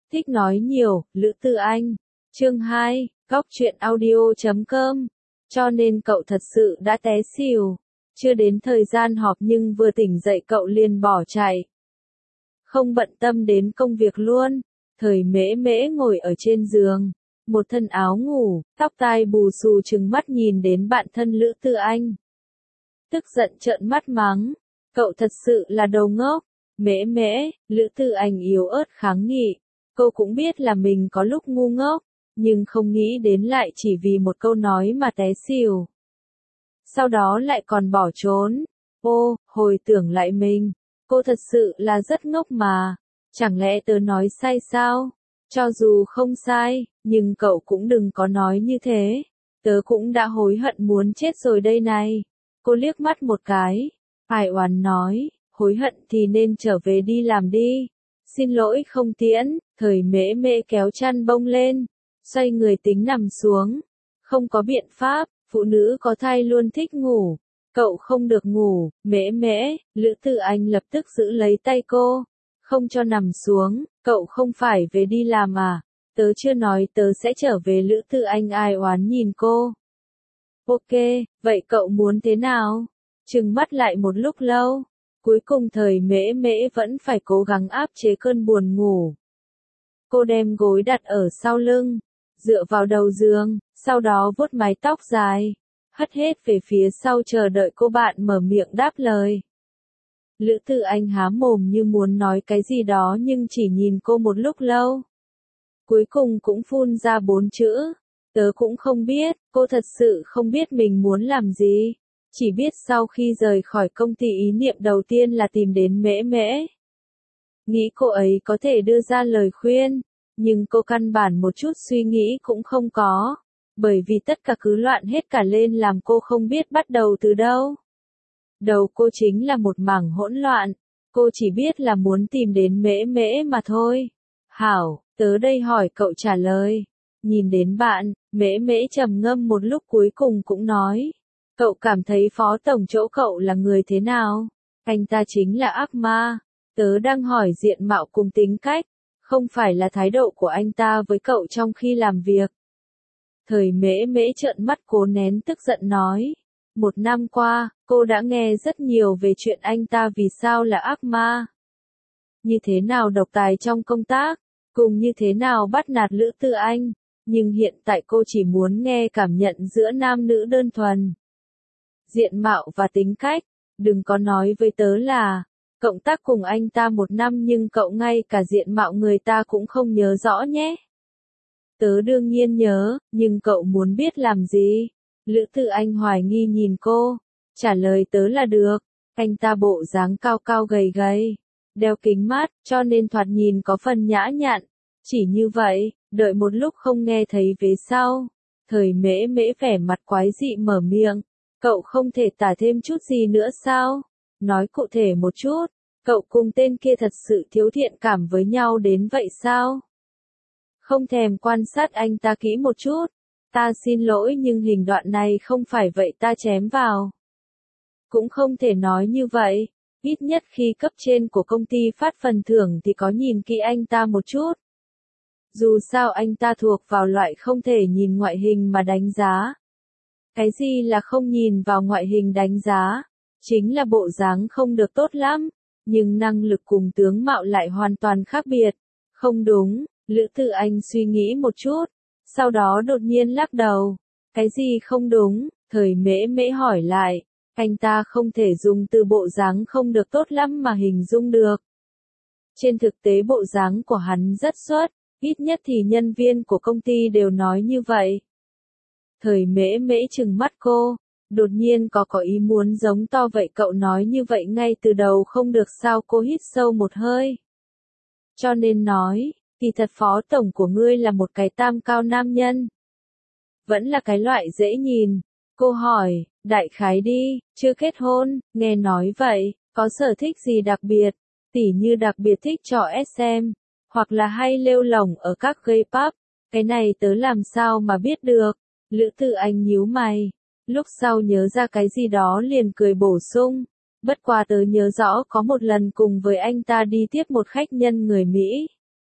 Thích nói nhiều, Lữ Tư Anh. Chương 2, góc truyện audio.com. Cho nên cậu thật sự đã té xỉu. Chưa đến thời gian họp nhưng vừa tỉnh dậy cậu liền bỏ chạy. Không bận tâm đến công việc luôn. Thời mễ mễ ngồi ở trên giường. Một thân áo ngủ, tóc tai bù xù trừng mắt nhìn đến bạn thân Lữ Tư Anh. Tức giận trợn mắt mắng. Cậu thật sự là đồ ngốc. Mễ mễ, Lữ Tư Anh yếu ớt kháng nghị. Cô cũng biết là mình có lúc ngu ngốc, nhưng không nghĩ đến lại chỉ vì một câu nói mà té xỉu. Sau đó lại còn bỏ trốn. Ô, hồi tưởng lại mình, cô thật sự là rất ngốc mà. Chẳng lẽ tớ nói sai sao? Cho dù không sai, nhưng cậu cũng đừng có nói như thế. Tớ cũng đã hối hận muốn chết rồi đây này. Cô liếc mắt một cái. Hải oán nói, hối hận thì nên trở về đi làm đi. Xin lỗi không tiễn. Thời mễ mễ kéo chăn bông lên, xoay người tính nằm xuống. Không có biện pháp, phụ nữ có thai luôn thích ngủ. Cậu không được ngủ, mễ mễ, Lữ Tư Anh lập tức giữ lấy tay cô. Không cho nằm xuống, cậu không phải về đi làm à? Tớ chưa nói tớ sẽ trở về. Lữ Tư Anh ai oán nhìn cô. Ok, vậy cậu muốn thế nào? Trừng mắt lại một lúc lâu. Cuối cùng thời mễ mễ vẫn phải cố gắng áp chế cơn buồn ngủ. Cô đem gối đặt ở sau lưng, dựa vào đầu giường, sau đó vuốt mái tóc dài, hất hết về phía sau chờ đợi cô bạn mở miệng đáp lời. Lữ Tư Anh há mồm như muốn nói cái gì đó nhưng chỉ nhìn cô một lúc lâu. Cuối cùng cũng phun ra 4 chữ. Tớ cũng không biết, cô thật sự không biết mình muốn làm gì. Chỉ biết sau khi rời khỏi công ty ý niệm đầu tiên là tìm đến mễ mễ. Nghĩ cô ấy có thể đưa ra lời khuyên, nhưng cô căn bản một chút suy nghĩ cũng không có, bởi vì tất cả cứ loạn hết cả lên làm cô không biết bắt đầu từ đâu. Đầu cô chính là một mảng hỗn loạn, cô chỉ biết là muốn tìm đến mễ mễ mà thôi. Hảo, tớ đây hỏi cậu trả lời. Nhìn đến bạn, mễ mễ trầm ngâm một lúc cuối cùng cũng nói. Cậu cảm thấy phó tổng chỗ cậu là người thế nào? Anh ta chính là ác ma. Tớ đang hỏi diện mạo cùng tính cách, không phải là thái độ của anh ta với cậu trong khi làm việc. Thời mễ mễ trợn mắt cố nén tức giận nói. 1 năm qua, cô đã nghe rất nhiều về chuyện anh ta vì sao là ác ma. Như thế nào độc tài trong công tác, cùng như thế nào bắt nạt Lữ Tư Anh. Nhưng hiện tại cô chỉ muốn nghe cảm nhận giữa nam nữ đơn thuần. Diện mạo và tính cách, đừng có nói với tớ là cộng tác cùng anh ta 1 năm nhưng cậu ngay cả diện mạo người ta cũng không nhớ rõ nhé. Tớ đương nhiên nhớ, nhưng cậu muốn biết làm gì? Lữ Tư Anh hoài nghi nhìn cô. Trả lời tớ là được. Anh ta bộ dáng cao cao gầy gầy, đeo kính mát, cho nên thoạt nhìn có phần nhã nhặn. Chỉ như vậy, đợi một lúc không nghe thấy về sau. Thời mễ mễ vẻ mặt quái dị mở miệng. Cậu không thể tả thêm chút gì nữa sao? Nói cụ thể một chút, cậu cùng tên kia thật sự thiếu thiện cảm với nhau đến vậy sao? Không thèm quan sát anh ta kỹ một chút. Ta xin lỗi nhưng hình đoạn này không phải vậy ta chém vào. Cũng không thể nói như vậy. Ít nhất khi cấp trên của công ty phát phần thưởng thì có nhìn kỹ anh ta một chút. Dù sao anh ta thuộc vào loại không thể nhìn ngoại hình mà đánh giá. Cái gì là không nhìn vào ngoại hình đánh giá? Chính là bộ dáng không được tốt lắm, nhưng năng lực cùng tướng mạo lại hoàn toàn khác biệt. Không đúng, Lữ Tư Anh suy nghĩ một chút, sau đó đột nhiên lắc đầu. Cái gì không đúng? Thời mễ mễ hỏi lại. Anh ta không thể dùng từ bộ dáng không được tốt lắm mà hình dung được. Trên thực tế bộ dáng của hắn rất xuất, ít nhất thì nhân viên của công ty đều nói như vậy. Thời mễ mễ trừng mắt cô, đột nhiên có ý muốn giống to vậy cậu nói như vậy ngay từ đầu không được sao? Cô hít sâu một hơi. Cho nên nói, kỳ thật phó tổng của ngươi là một cái tam cao nam nhân. Vẫn là cái loại dễ nhìn. Cô hỏi, đại khái đi, chưa kết hôn, nghe nói vậy, có sở thích gì đặc biệt, tỉ như đặc biệt thích trò SM, hoặc là hay lêu lổng ở các gay pub, cái này tớ làm sao mà biết được. Lữ Tư Anh nhíu mày, lúc sau nhớ ra cái gì đó liền cười bổ sung, bất quá tớ nhớ rõ có một lần cùng với anh ta đi tiếp một khách nhân người Mỹ.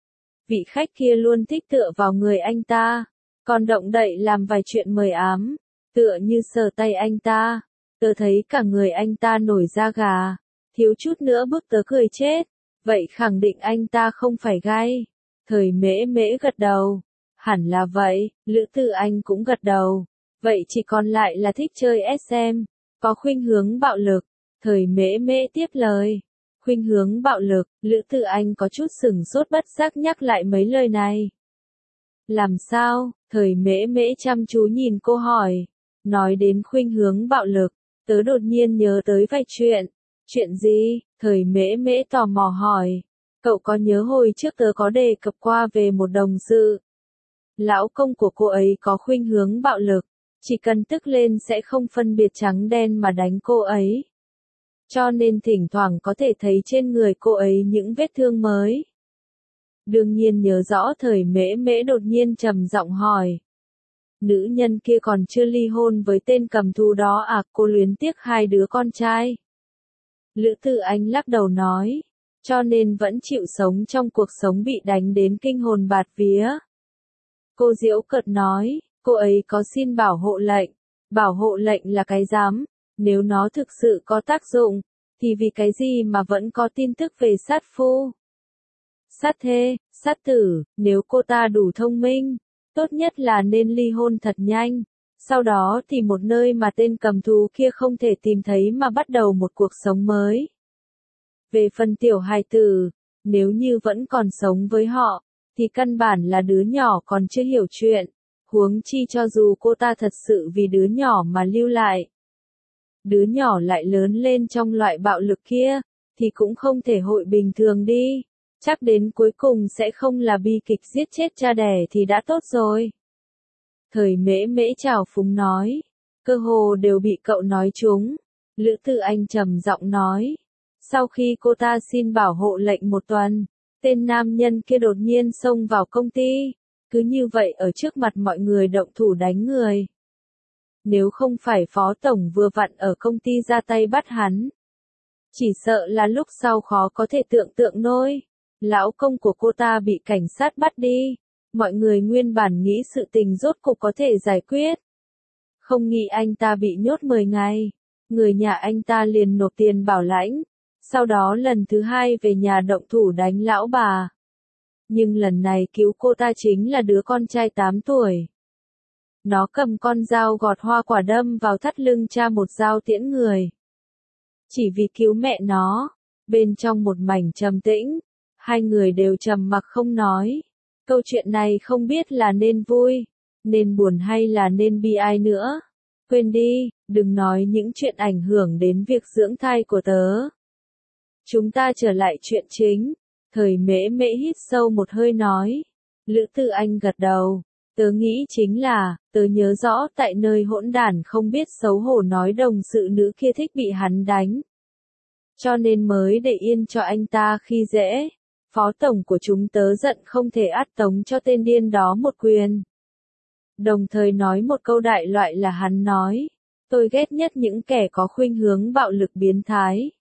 vị khách kia luôn thích tựa vào người anh ta, còn động đậy làm vài chuyện mờ ám, tựa như sờ tay anh ta. Tớ thấy cả người anh ta nổi da gà, thiếu chút nữa bức tớ cười chết. Vậy khẳng định anh ta không phải gay. Thời Mễ Mễ gật đầu. Hẳn là vậy, Lữ Tư Anh cũng gật đầu. Vậy chỉ còn lại là thích chơi SM, có khuynh hướng bạo lực. Thời Mễ Mễ tiếp lời. Khuynh hướng bạo lực, Lữ Tư Anh có chút sửng sốt bất giác nhắc lại mấy lời này. Làm sao? Thời Mễ Mễ chăm chú nhìn cô hỏi. Nói đến khuynh hướng bạo lực, tớ đột nhiên nhớ tới vài chuyện. Chuyện gì? Thời Mễ Mễ tò mò hỏi. Cậu có nhớ hồi trước tớ có đề cập qua về một đồng sự. Lão công của cô ấy có khuynh hướng bạo lực, chỉ cần tức lên sẽ không phân biệt trắng đen mà đánh cô ấy. Cho nên thỉnh thoảng có thể thấy trên người cô ấy những vết thương mới. Đương nhiên nhớ rõ. Thời Mễ Mễ đột nhiên trầm giọng hỏi. Nữ nhân kia còn chưa ly hôn với tên cầm thú đó à? Cô luyến tiếc hai đứa con trai. Lữ Tư Anh lắc đầu nói. Cho nên vẫn chịu sống trong cuộc sống bị đánh đến kinh hồn bạt vía. Cô giễu cợt nói, cô ấy có xin bảo hộ lệnh. Bảo hộ lệnh là cái dám, nếu nó thực sự có tác dụng, thì vì cái gì mà vẫn có tin tức về sát phu, sát thê, sát tử. Nếu cô ta đủ thông minh, tốt nhất là nên ly hôn thật nhanh. Sau đó thì một nơi mà tên cầm thú kia không thể tìm thấy mà bắt đầu một cuộc sống mới. Về phần tiểu hài tử, nếu như vẫn còn sống với họ, thì căn bản là đứa nhỏ còn chưa hiểu chuyện. Huống chi cho dù cô ta thật sự vì đứa nhỏ mà lưu lại. Đứa nhỏ lại lớn lên trong loại bạo lực kia, thì cũng không thể hội bình thường đi. Chắc đến cuối cùng sẽ không là bi kịch giết chết cha đẻ thì đã tốt rồi. Thời Mễ Mễ trào phúng nói. Cơ hồ đều bị cậu nói trúng. Lữ Tư Anh trầm giọng nói. Sau khi cô ta xin bảo hộ lệnh một tuần, tên nam nhân kia đột nhiên xông vào công ty. Cứ như vậy ở trước mặt mọi người động thủ đánh người. Nếu không phải phó tổng vừa vặn ở công ty ra tay bắt hắn, chỉ sợ là lúc sau khó có thể tưởng tượng nổi. Lão công của cô ta bị cảnh sát bắt đi. Mọi người nguyên bản nghĩ sự tình rốt cục có thể giải quyết. Không nghĩ anh ta bị nhốt 10 ngày. Người nhà anh ta liền nộp tiền bảo lãnh. Sau đó lần thứ hai về nhà động thủ đánh lão bà. Nhưng lần này cứu cô ta chính là đứa con trai 8 tuổi. Nó cầm con dao gọt hoa quả đâm vào thắt lưng cha một dao tiễn người. Chỉ vì cứu mẹ nó. Bên trong một mảnh trầm tĩnh, hai người đều trầm mặc không nói. Câu chuyện này không biết là nên vui, nên buồn hay là nên bi ai nữa. Quên đi, đừng nói những chuyện ảnh hưởng đến việc dưỡng thai của tớ. Chúng ta trở lại chuyện chính. Thời Mễ Mễ hít sâu một hơi nói. Lữ Tư Anh gật đầu. Tớ nghĩ chính là, tớ nhớ rõ tại nơi hỗn đản không biết xấu hổ nói đồng sự nữ kia thích bị hắn đánh. Cho nên mới để yên cho anh ta khi dễ. Phó tổng của chúng tớ giận không thể át tống cho tên điên đó một quyền. Đồng thời nói một câu đại loại là hắn nói. Tôi ghét nhất những kẻ có khuynh hướng bạo lực biến thái.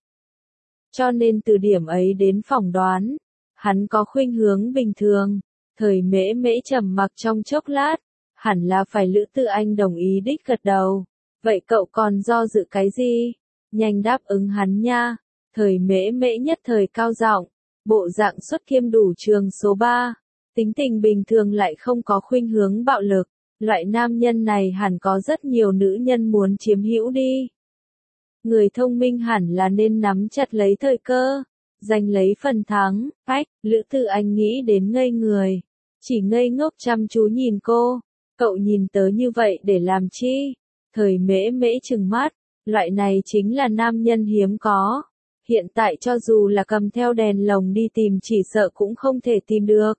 Cho nên từ điểm ấy đến phỏng đoán, hắn có khuynh hướng bình thường. Thời Mễ Mễ trầm mặc trong chốc lát, hẳn là phải Lữ Tư Anh đồng ý đích gật đầu. Vậy cậu còn do dự cái gì? Nhanh đáp ứng hắn nha. Thời Mễ Mễ nhất thời cao giọng, bộ dạng xuất khiêm đủ trường số 3, tính tình bình thường lại không có khuynh hướng bạo lực. Loại nam nhân này hẳn có rất nhiều nữ nhân muốn chiếm hữu đi. Người thông minh hẳn là nên nắm chặt lấy thời cơ, giành lấy phần thắng. Ách, Lữ Tư Anh nghĩ đến ngây người, chỉ ngây ngốc chăm chú nhìn cô. Cậu nhìn tớ như vậy để làm chi? Thời Mễ Mễ trừng mắt, loại này chính là nam nhân hiếm có. Hiện tại cho dù là cầm theo đèn lồng đi tìm chỉ sợ cũng không thể tìm được.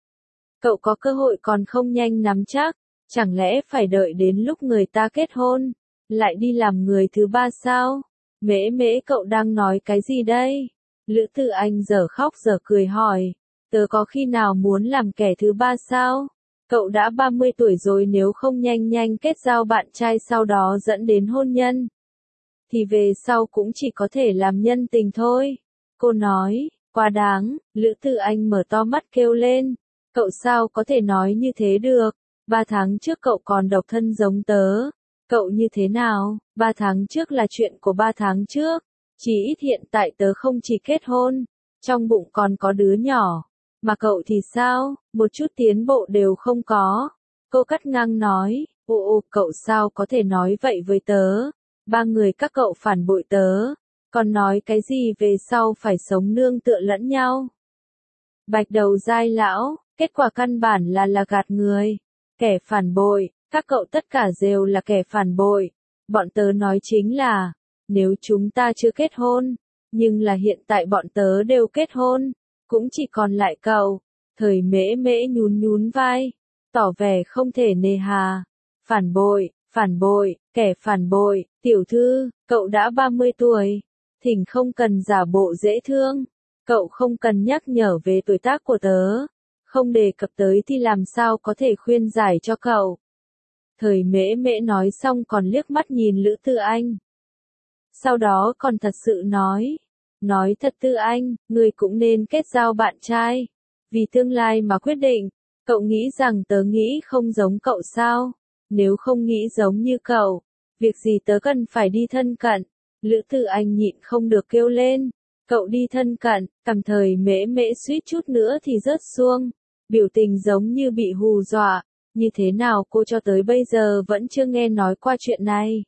Cậu có cơ hội còn không nhanh nắm chắc, chẳng lẽ phải đợi đến lúc người ta kết hôn, lại đi làm người thứ ba sao? Mễ Mễ cậu đang nói cái gì đây? Lữ Tư Anh giờ khóc giờ cười hỏi, tớ có khi nào muốn làm kẻ thứ ba sao? Cậu đã 30 tuổi rồi, nếu không nhanh nhanh kết giao bạn trai sau đó dẫn đến hôn nhân, thì về sau cũng chỉ có thể làm nhân tình thôi. Cô nói, quá đáng. Lữ Tư Anh mở to mắt kêu lên, Cậu sao có thể nói như thế được? 3 tháng trước cậu còn độc thân giống tớ. Cậu như thế nào? 3 tháng trước là chuyện của 3 tháng trước. Chỉ ít hiện tại tớ không chỉ kết hôn, trong bụng còn có đứa nhỏ. Mà cậu thì sao? Một chút tiến bộ đều không có. Cô cắt ngang nói, ồ, cậu sao có thể nói vậy với tớ? 3 người các cậu phản bội tớ. Còn nói cái gì về sau phải sống nương tựa lẫn nhau? Bạch đầu dai lão, kết quả căn bản là gạt người. Kẻ phản bội, các cậu tất cả đều là kẻ phản bội. Bọn tớ nói chính là, nếu chúng ta chưa kết hôn, nhưng là hiện tại bọn tớ đều kết hôn, cũng chỉ còn lại cậu. Thời mễ mễ nhún nhún vai, tỏ vẻ không thể nề hà. Phản bội, kẻ phản bội, tiểu thư, cậu đã 30 tuổi, thỉnh không cần giả bộ dễ thương. Cậu không cần nhắc nhở về tuổi tác của tớ, không đề cập tới thì làm sao có thể khuyên giải cho cậu. Thời mễ mễ nói xong còn liếc mắt nhìn Lữ Tư Anh. Sau đó còn thật sự nói thật Tư Anh, người cũng nên kết giao bạn trai. Vì tương lai mà quyết định, cậu nghĩ rằng tớ nghĩ không giống cậu sao? Nếu không nghĩ giống như cậu, việc gì tớ cần phải đi thân cận? Lữ Tư Anh nhịn không được kêu lên. Cậu đi thân cận, cầm thời mễ mễ suýt chút nữa thì rớt xuông. Biểu tình giống như bị hù dọa. Như thế nào cô cho tới bây giờ vẫn chưa nghe nói qua chuyện này?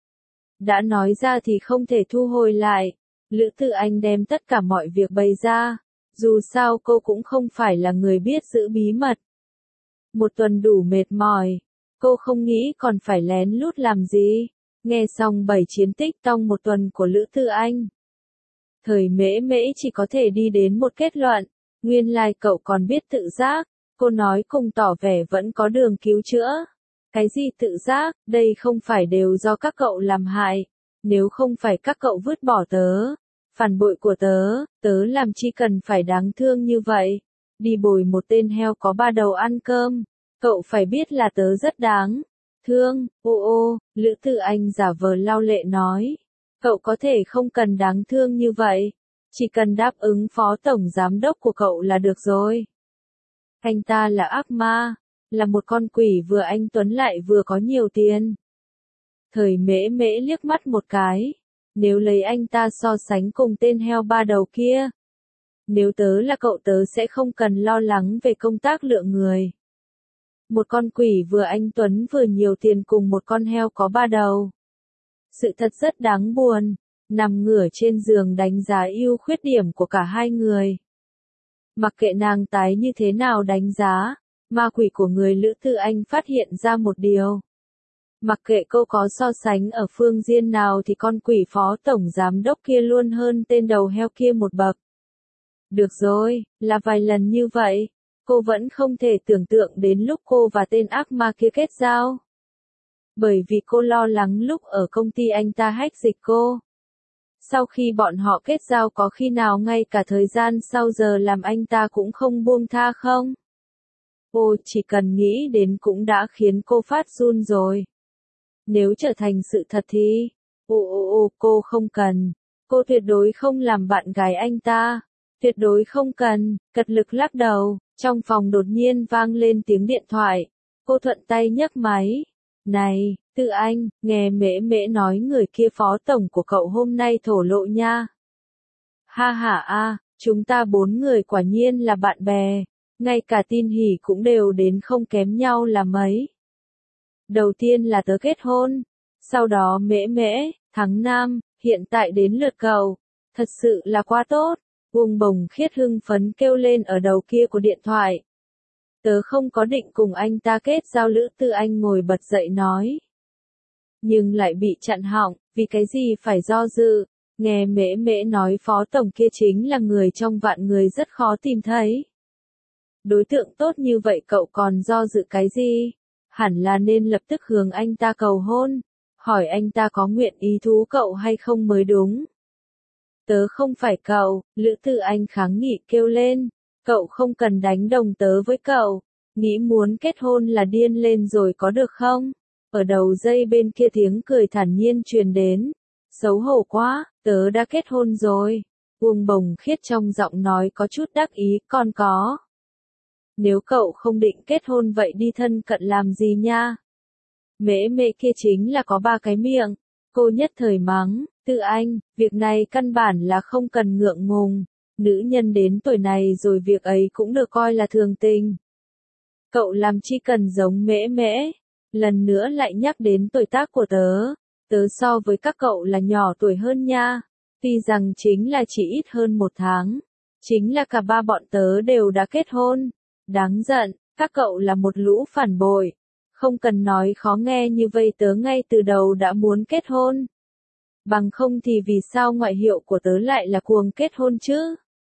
Đã nói ra thì không thể thu hồi lại. Lữ Tư Anh đem tất cả mọi việc bày ra. Dù sao cô cũng không phải là người biết giữ bí mật. Một tuần đủ mệt mỏi. Cô không nghĩ còn phải lén lút làm gì. Nghe xong 7 chiến tích trong một tuần của Lữ Tư Anh. Thời mễ mễ chỉ có thể đi đến một kết luận. Nguyên lai cậu còn biết tự giác. Cô nói cùng tỏ vẻ vẫn có đường cứu chữa. Cái gì tự giác, đây không phải đều do các cậu làm hại. Nếu không phải các cậu vứt bỏ tớ, phản bội của tớ làm chi cần phải đáng thương như vậy. Đi bồi một tên heo có 3 đầu ăn cơm. Cậu phải biết là tớ rất đáng thương. Ô, Lữ Tư Anh giả vờ lau lệ nói. Cậu có thể không cần đáng thương như vậy. Chỉ cần đáp ứng phó tổng giám đốc của cậu là được rồi. Anh ta là ác ma, là một con quỷ vừa anh tuấn lại vừa có nhiều tiền. Thời mễ mễ liếc mắt một cái. Nếu lấy anh ta so sánh cùng tên heo 3 đầu kia. Nếu tớ là cậu tớ sẽ không cần lo lắng về công tác lựa người. Một con quỷ vừa anh tuấn vừa nhiều tiền cùng một con heo có 3 đầu. Sự thật rất đáng buồn. Nằm ngửa trên giường đánh giá ưu khuyết điểm của cả hai người. Mặc kệ nàng tái như thế nào đánh giá, ma quỷ của người Lữ Tư Anh phát hiện ra một điều. Mặc kệ cô có so sánh ở phương diện nào thì con quỷ phó tổng giám đốc kia luôn hơn tên đầu heo kia một bậc. Được rồi, là vài lần như vậy, cô vẫn không thể tưởng tượng đến lúc cô và tên ác ma kia kết giao. Bởi vì cô lo lắng lúc ở công ty anh ta hack dịch cô. Sau khi bọn họ kết giao có khi nào ngay cả thời gian sau giờ làm anh ta cũng không buông tha không? Cô chỉ cần nghĩ đến cũng đã khiến cô phát run rồi. Nếu trở thành sự thật thì, cô không cần. Cô tuyệt đối không làm bạn gái anh ta. Tuyệt đối không cần, cật lực lắc đầu. Trong phòng đột nhiên vang lên tiếng điện thoại. Cô thuận tay nhấc máy. Này, Tư Anh, nghe mễ mễ nói người kia phó tổng của cậu hôm nay thổ lộ nha. Ha ha chúng ta 4 người quả nhiên là bạn bè. Ngay cả tin hỉ cũng đều đến không kém nhau là mấy. Đầu tiên là tớ kết hôn. Sau đó mễ mễ, tháng 5, hiện tại đến lượt cậu. Thật sự là quá tốt. Uông Bồng Khiết hưng phấn kêu lên ở đầu kia của điện thoại. Tớ không có định cùng anh ta kết giao. Lữ Tư Anh ngồi bật dậy nói. Nhưng lại bị chặn họng, vì cái gì phải do dự. Nghe mễ mễ nói phó tổng kia chính là người trong vạn người rất khó tìm thấy. Đối tượng tốt như vậy cậu còn do dự cái gì? Hẳn là nên lập tức hướng anh ta cầu hôn. Hỏi anh ta có nguyện ý thú cậu hay không mới đúng. Tớ không phải cậu, Lữ Tư Anh kháng nghị kêu lên. Cậu không cần đánh đồng tớ với cậu. Nghĩ muốn kết hôn là điên lên rồi có được không? Ở đầu dây bên kia tiếng cười thản nhiên truyền đến. Xấu hổ quá, tớ đã kết hôn rồi. Uông Bồng Khiết trong giọng nói có chút đắc ý, còn có. Nếu cậu không định kết hôn vậy đi thân cận làm gì nha? Mễ mễ kia chính là có ba cái miệng. Cô nhất thời mắng, Tư Anh, việc này căn bản là không cần ngượng ngùng. Nữ nhân đến tuổi này rồi việc ấy cũng được coi là thường tình. Cậu làm chi cần giống mễ mễ. Lần nữa lại nhắc đến tuổi tác của tớ. Tớ so với các cậu là nhỏ tuổi hơn nha. Tuy rằng chính là chỉ ít hơn 1 tháng. Chính là cả ba bọn tớ đều đã kết hôn. Đáng giận, các cậu là một lũ phản bội. Không cần nói khó nghe như vậy, tớ ngay từ đầu đã muốn kết hôn. Bằng không thì vì sao ngoại hiệu của tớ lại là cuồng kết hôn chứ?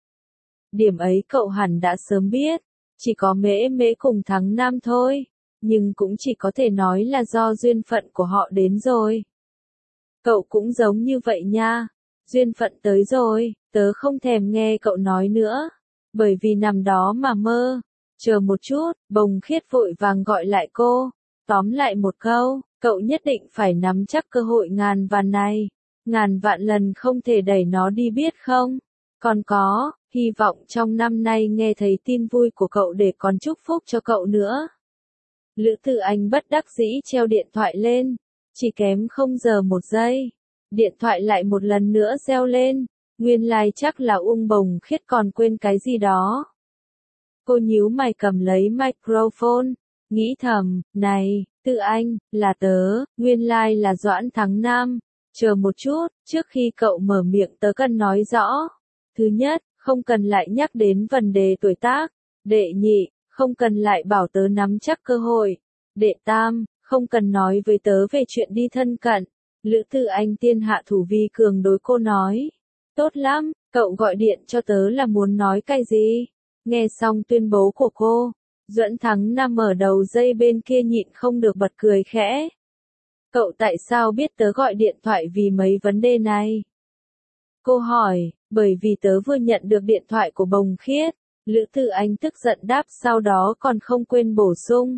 Điểm ấy cậu hẳn đã sớm biết. Chỉ có mễ mễ cùng Thắng Nam thôi. Nhưng cũng chỉ có thể nói là do duyên phận của họ đến rồi. Cậu cũng giống như vậy nha. Duyên phận tới rồi, tớ không thèm nghe cậu nói nữa. Bởi vì nằm đó mà mơ. Chờ một chút, Bồng Khiết vội vàng gọi lại cô. Tóm lại một câu, cậu nhất định phải nắm chắc cơ hội ngàn vạn này. Ngàn vạn lần không thể đẩy nó đi biết không? Còn có, hy vọng trong năm nay nghe thấy tin vui của cậu để còn chúc phúc cho cậu nữa. Lữ Tư Anh bất đắc dĩ treo điện thoại lên. Chỉ kém 0 giờ 1 giây. Điện thoại lại một lần nữa reo lên. Nguyên lai chắc là Bồng Khiết còn quên cái gì đó. Cô nhíu mày cầm lấy microphone. Nghĩ thầm, này, Tư Anh, là tớ, nguyên lai là Doãn Thắng Nam. Chờ một chút, trước khi cậu mở miệng tớ cần nói rõ. Thứ nhất, không cần lại nhắc đến vấn đề tuổi tác. Đệ nhị, không cần lại bảo tớ nắm chắc cơ hội. Đệ tam, không cần nói với tớ về chuyện đi thân cận. Lữ Tư Anh tiên hạ thủ vi cường đối cô nói. Tốt lắm, cậu gọi điện cho tớ là muốn nói cái gì? Nghe xong tuyên bố của cô, Doãn Thắng Nam ở đầu dây bên kia nhịn không được bật cười khẽ. Cậu tại sao biết tớ gọi điện thoại vì mấy vấn đề này? Cô hỏi, bởi vì tớ vừa nhận được điện thoại của Bồng Khiết. Lữ Tư Anh tức giận đáp, sau đó còn không quên bổ sung.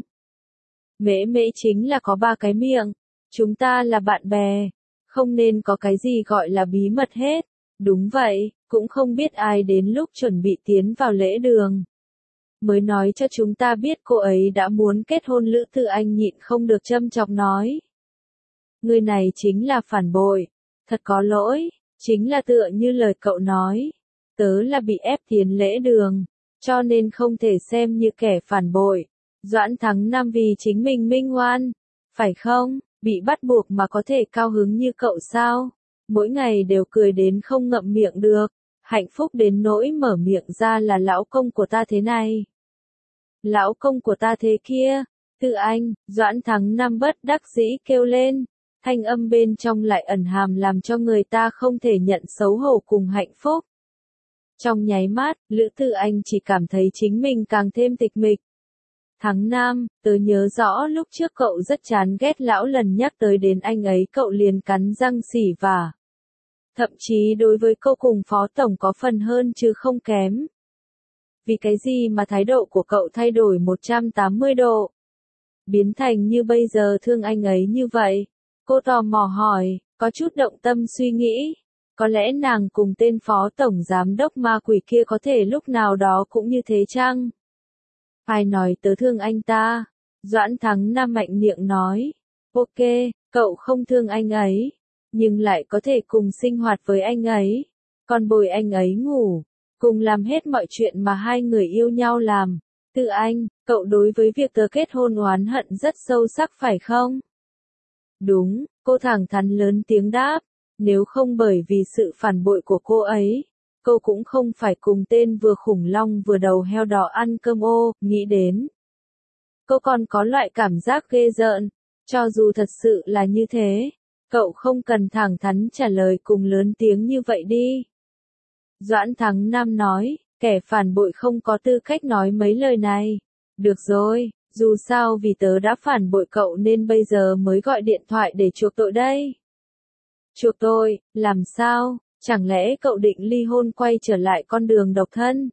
Mễ mễ chính là có ba cái miệng. Chúng ta là bạn bè. Không nên có cái gì gọi là bí mật hết. Đúng vậy, cũng không biết ai đến lúc chuẩn bị tiến vào lễ đường mới nói cho chúng ta biết cô ấy đã muốn kết hôn. Lữ Tư Anh nhịn không được châm chọc nói. Người này chính là phản bội. Thật có lỗi, chính là tựa như lời cậu nói. Tớ là bị ép tiến lễ đường, cho nên không thể xem như kẻ phản bội. Doãn Thắng Nam vì chính mình minh oan, phải không? Bị bắt buộc mà có thể cao hứng như cậu sao? Mỗi ngày đều cười đến không ngậm miệng được. Hạnh phúc đến nỗi mở miệng ra là lão công của ta thế này. Lão công của ta thế kia. Tư Anh, Doãn Thắng Nam bất đắc dĩ kêu lên. Thanh âm bên trong lại ẩn hàm làm cho người ta không thể nhận xấu hổ cùng hạnh phúc. Trong nháy mắt, Lữ Tư Anh chỉ cảm thấy chính mình càng thêm tịch mịch. Thắng Nam, tớ nhớ rõ lúc trước cậu rất chán ghét lão, lần nhắc tới đến anh ấy cậu liền cắn răng xỉ vả. Thậm chí đối với cô cùng phó tổng có phần hơn chứ không kém. Vì cái gì mà thái độ của cậu thay đổi 180 độ? Biến thành như bây giờ thương anh ấy như vậy? Cô tò mò hỏi, có chút động tâm suy nghĩ. Có lẽ nàng cùng tên phó tổng giám đốc ma quỷ kia có thể lúc nào đó cũng như thế chăng? Ai nói tớ thương anh ta? Doãn Thắng Nam mạnh miệng nói. Ok, cậu không thương anh ấy, nhưng lại có thể cùng sinh hoạt với anh ấy, còn bồi anh ấy ngủ, cùng làm hết mọi chuyện mà hai người yêu nhau làm. Tư Anh, cậu đối với việc tớ kết hôn oán hận rất sâu sắc phải không? Đúng, cô thẳng thắn lớn tiếng đáp. Nếu không bởi vì sự phản bội của cô ấy, cô cũng không phải cùng tên vừa khủng long vừa đầu heo đỏ ăn cơm ô. Nghĩ đến, cô còn có loại cảm giác ghê rợn. Cho dù thật sự là như thế, cậu không cần thẳng thắn trả lời cùng lớn tiếng như vậy đi. Doãn Thắng Nam nói, kẻ phản bội không có tư cách nói mấy lời này. Được rồi, dù sao vì tớ đã phản bội cậu nên bây giờ mới gọi điện thoại để chuộc tội đây. Chuộc tội, làm sao? Chẳng lẽ cậu định ly hôn quay trở lại con đường độc thân?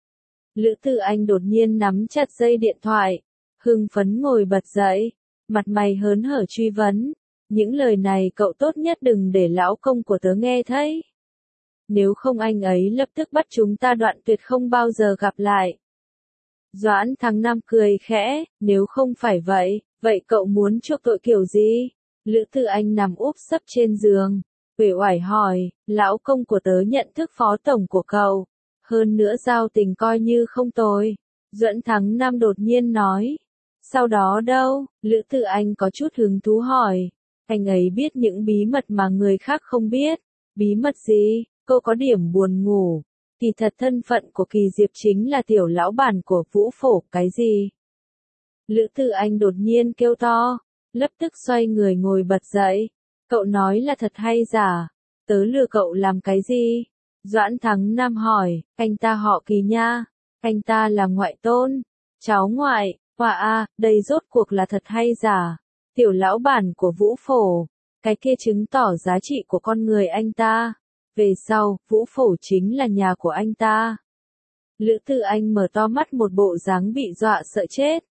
Lữ Tư Anh đột nhiên nắm chặt dây điện thoại, hưng phấn ngồi bật dậy, mặt mày hớn hở truy vấn. Những lời này cậu tốt nhất đừng để lão công của tớ nghe thấy. Nếu không anh ấy lập tức bắt chúng ta đoạn tuyệt không bao giờ gặp lại. Doãn Thắng Nam cười khẽ, nếu không phải vậy, vậy cậu muốn chuộc tội kiểu gì? Lữ Tư Anh nằm úp sấp trên giường, uể oải hỏi, lão công của tớ nhận thức phó tổng của cậu, hơn nữa giao tình coi như không tồi. Doãn Thắng Nam đột nhiên nói. Sau đó đâu? Lữ Tư Anh có chút hứng thú hỏi. Anh ấy biết những bí mật mà người khác không biết. Bí mật gì? Cô có điểm buồn ngủ. Kỳ thật thân phận của Kỳ Diệp chính là tiểu lão bản của Vũ Phổ, cái gì? Lữ Tư Anh đột nhiên kêu to, lập tức xoay người ngồi bật dậy. Cậu nói là thật hay giả? Tớ lừa cậu làm cái gì? Doãn Thắng Nam hỏi, anh ta họ Kỳ nha. Anh ta là ngoại tôn, cháu ngoại, đây rốt cuộc là thật hay giả? Tiểu lão bản của Vũ Phổ, cái kia chứng tỏ giá trị của con người anh ta. Về sau, Vũ Phổ chính là nhà của anh ta. Lữ Tư Anh mở to mắt một bộ dáng bị dọa sợ chết.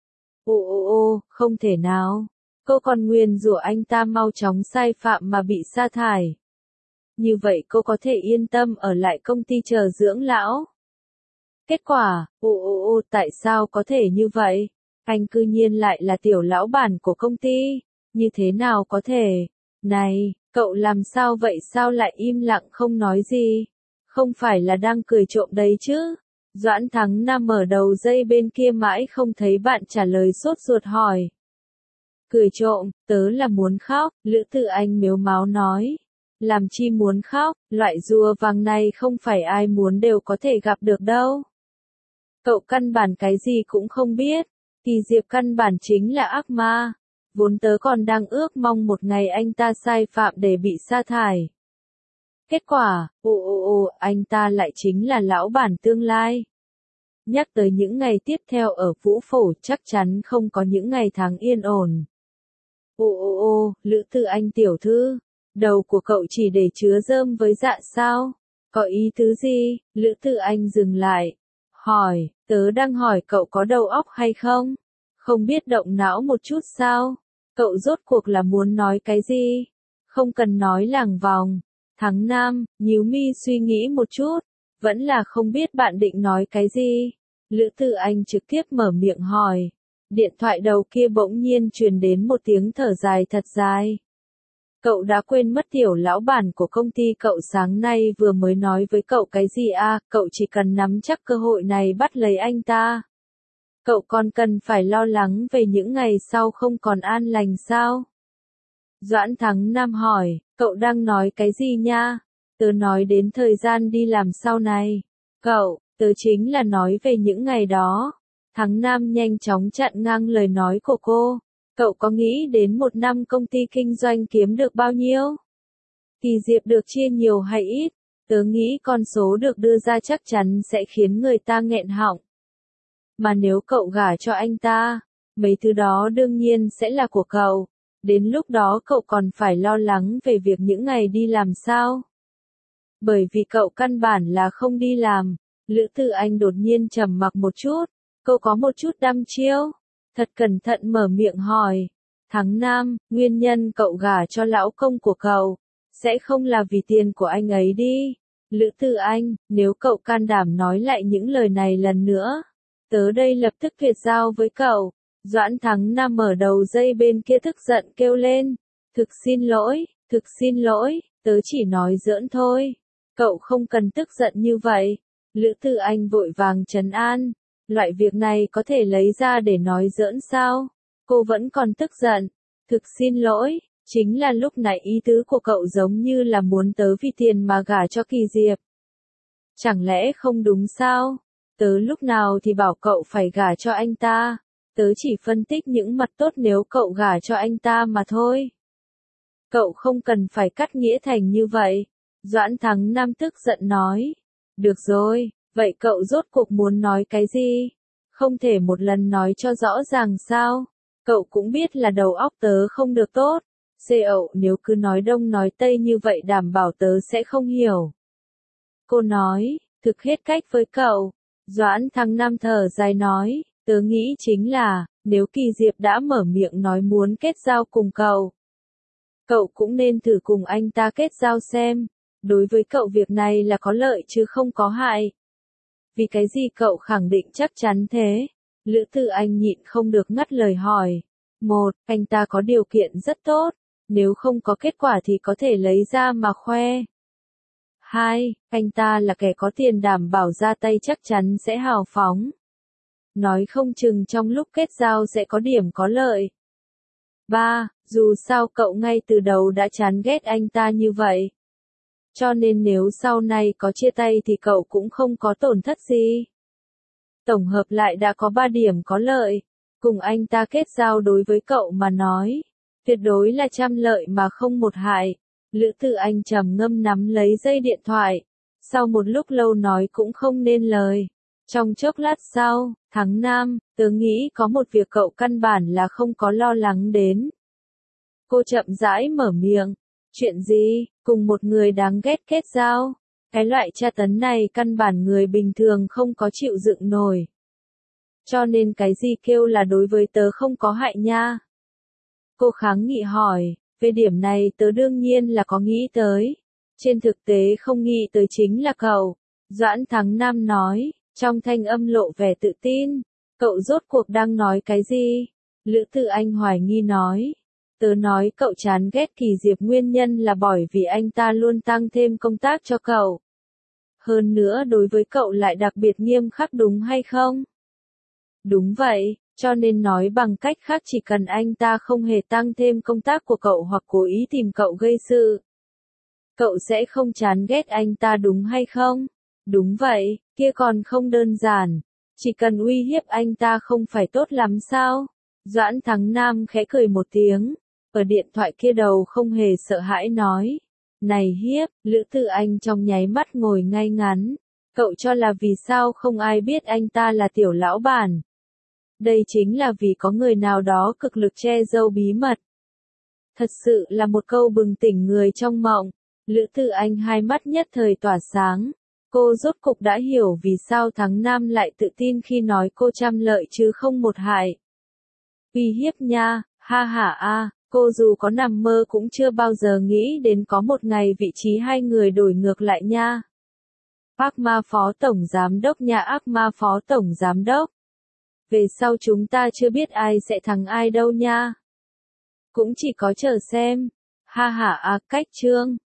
Không thể nào. Cô còn nguyền rủa anh ta mau chóng sai phạm mà bị sa thải. Như vậy cô có thể yên tâm ở lại công ty chờ dưỡng lão. Kết quả, tại sao có thể như vậy? Anh cư nhiên lại là tiểu lão bản của công ty. Như thế nào có thể? Này, cậu làm sao vậy, sao lại im lặng không nói gì? Không phải là đang cười trộm đấy chứ? Doãn Thắng Nam mở đầu dây bên kia mãi không thấy bạn trả lời, sốt ruột hỏi. Cười trộm, tớ là muốn khóc, Lữ Tư Anh mếu máo nói. Làm chi muốn khóc, loại rùa vàng này không phải ai muốn đều có thể gặp được đâu. Cậu căn bản cái gì cũng không biết, Kỳ Diệp căn bản chính là ác ma. Vốn tớ còn đang ước mong một ngày anh ta sai phạm để bị sa thải. Kết quả, anh ta lại chính là lão bản tương lai. Nhắc tới những ngày tiếp theo ở Vũ Phổ chắc chắn không có những ngày tháng yên ổn. Lữ Tư Anh tiểu thư, đầu của cậu chỉ để chứa rơm với dạ sao? Có ý tứ gì? Lữ Tư Anh dừng lại, hỏi, tớ đang hỏi cậu có đầu óc hay không? Không biết động não một chút sao? Cậu rốt cuộc là muốn nói cái gì? Không cần nói làng vòng. Thắng Nam, nhíu mi suy nghĩ một chút, vẫn là không biết bạn định nói cái gì. Lữ Tư Anh trực tiếp mở miệng hỏi. Điện thoại đầu kia bỗng nhiên truyền đến một tiếng thở dài thật dài. Cậu đã quên mất tiểu lão bản của công ty cậu sáng nay vừa mới nói với cậu cái gì à? Cậu chỉ cần nắm chắc cơ hội này bắt lấy anh ta. Cậu còn cần phải lo lắng về những ngày sau không còn an lành sao? Doãn Thắng Nam hỏi, cậu đang nói cái gì nha? Tớ nói đến thời gian đi làm sau này. Cậu, tớ chính là nói về những ngày đó. Thắng Nam nhanh chóng chặn ngang lời nói của cô. Cậu có nghĩ đến một năm công ty kinh doanh kiếm được bao nhiêu? Kỳ Diệp được chia nhiều hay ít? Tớ nghĩ con số được đưa ra chắc chắn sẽ khiến người ta nghẹn họng. Mà nếu cậu gả cho anh ta, mấy thứ đó đương nhiên sẽ là của cậu. Đến lúc đó cậu còn phải lo lắng về việc những ngày đi làm sao? Bởi vì cậu căn bản là không đi làm. Lữ Tư Anh đột nhiên trầm mặc một chút. Cậu có một chút đăm chiêu. Thật cẩn thận mở miệng hỏi. Thắng Nam, nguyên nhân cậu gả cho lão công của cậu, sẽ không là vì tiền của anh ấy đi. Lữ Tư Anh, nếu cậu can đảm nói lại những lời này lần nữa, tớ đây lập tức tuyệt giao với cậu. Doãn Thắng Nam mở đầu dây bên kia tức giận kêu lên. Thực xin lỗi, tớ chỉ nói giỡn thôi. Cậu không cần tức giận như vậy. Lữ Tư Anh vội vàng trấn an. Loại việc này có thể lấy ra để nói giỡn sao? Cô vẫn còn tức giận. Thực xin lỗi, chính là lúc này ý tứ của cậu giống như là muốn tớ vì tiền mà gả cho Kỳ Diệp. Chẳng lẽ không đúng sao? Tớ lúc nào thì bảo cậu phải gả cho anh ta. Tớ chỉ phân tích những mặt tốt nếu cậu gả cho anh ta mà thôi. Cậu không cần phải cắt nghĩa thành như vậy. Doãn Thắng Nam tức giận nói. Được rồi, vậy cậu rốt cuộc muốn nói cái gì? Không thể một lần nói cho rõ ràng sao? Cậu cũng biết là đầu óc tớ không được tốt. Nếu cứ nói đông nói tây như vậy đảm bảo tớ sẽ không hiểu. Cô nói, thực hết cách với cậu. Doãn Thắng Nam thở dài nói, tớ nghĩ chính là, nếu Kỳ Diệp đã mở miệng nói muốn kết giao cùng cậu, cậu cũng nên thử cùng anh ta kết giao xem. Đối với cậu việc này là có lợi chứ không có hại. Vì cái gì cậu khẳng định chắc chắn thế? Lữ Tư Anh nhịn không được ngắt lời hỏi. Một, anh ta có điều kiện rất tốt, nếu không có kết quả thì có thể lấy ra mà khoe. Hai, anh ta là kẻ có tiền đảm bảo ra tay chắc chắn sẽ hào phóng. Nói không chừng trong lúc kết giao sẽ có điểm có lợi. Ba, dù sao cậu ngay từ đầu đã chán ghét anh ta như vậy. Cho nên nếu sau này có chia tay thì cậu cũng không có tổn thất gì. Tổng hợp lại đã có 3 điểm có lợi. Cùng anh ta kết giao đối với cậu mà nói, tuyệt đối là trăm lợi mà không một hại. Lữ Tư Anh trầm ngâm nắm lấy dây điện thoại. Sau một lúc lâu nói cũng không nên lời. Trong chốc lát sau, tháng 5, tớ nghĩ có một việc cậu căn bản là không có lo lắng đến. Cô chậm rãi mở miệng. Chuyện gì? Cùng một người đáng ghét kết giao. Cái loại tra tấn này căn bản người bình thường không có chịu đựng nổi. Cho nên cái gì kêu là đối với tớ không có hại nha? Cô kháng nghị hỏi, về điểm này tớ đương nhiên là có nghĩ tới. Trên thực tế không nghĩ tới chính là cậu. Doãn Thắng Nam nói, trong thanh âm lộ vẻ tự tin. Cậu rốt cuộc đang nói cái gì? Lữ Tư Anh hoài nghi nói. Tớ nói cậu chán ghét Kỳ Diệp nguyên nhân là bởi vì anh ta luôn tăng thêm công tác cho cậu. Hơn nữa đối với cậu lại đặc biệt nghiêm khắc đúng hay không? Đúng vậy, cho nên nói bằng cách khác chỉ cần anh ta không hề tăng thêm công tác của cậu hoặc cố ý tìm cậu gây sự. Cậu sẽ không chán ghét anh ta đúng hay không? Đúng vậy, kia còn không đơn giản. Chỉ cần uy hiếp anh ta không phải tốt lắm sao? Doãn Thắng Nam khẽ cười một tiếng. Ở điện thoại kia đầu không hề sợ hãi nói. Này hiếp, Lữ Tư Anh trong nháy mắt ngồi ngay ngắn. Cậu cho là vì sao không ai biết anh ta là tiểu lão bản. Đây chính là vì có người nào đó cực lực che giấu bí mật. Thật sự là một câu bừng tỉnh người trong mộng. Lữ Tư Anh hai mắt nhất thời tỏa sáng. Cô rốt cục đã hiểu vì sao Thắng Nam lại tự tin khi nói cô trăm lợi chứ không một hại. Uy hiếp nha, ha ha a. Cô dù có nằm mơ cũng chưa bao giờ nghĩ đến có một ngày vị trí hai người đổi ngược lại nha. Ác ma phó tổng giám đốc nha, ác ma phó tổng giám đốc. Về sau chúng ta chưa biết ai sẽ thắng ai đâu nha. Cũng chỉ có chờ xem. Ha ha a, cách chương.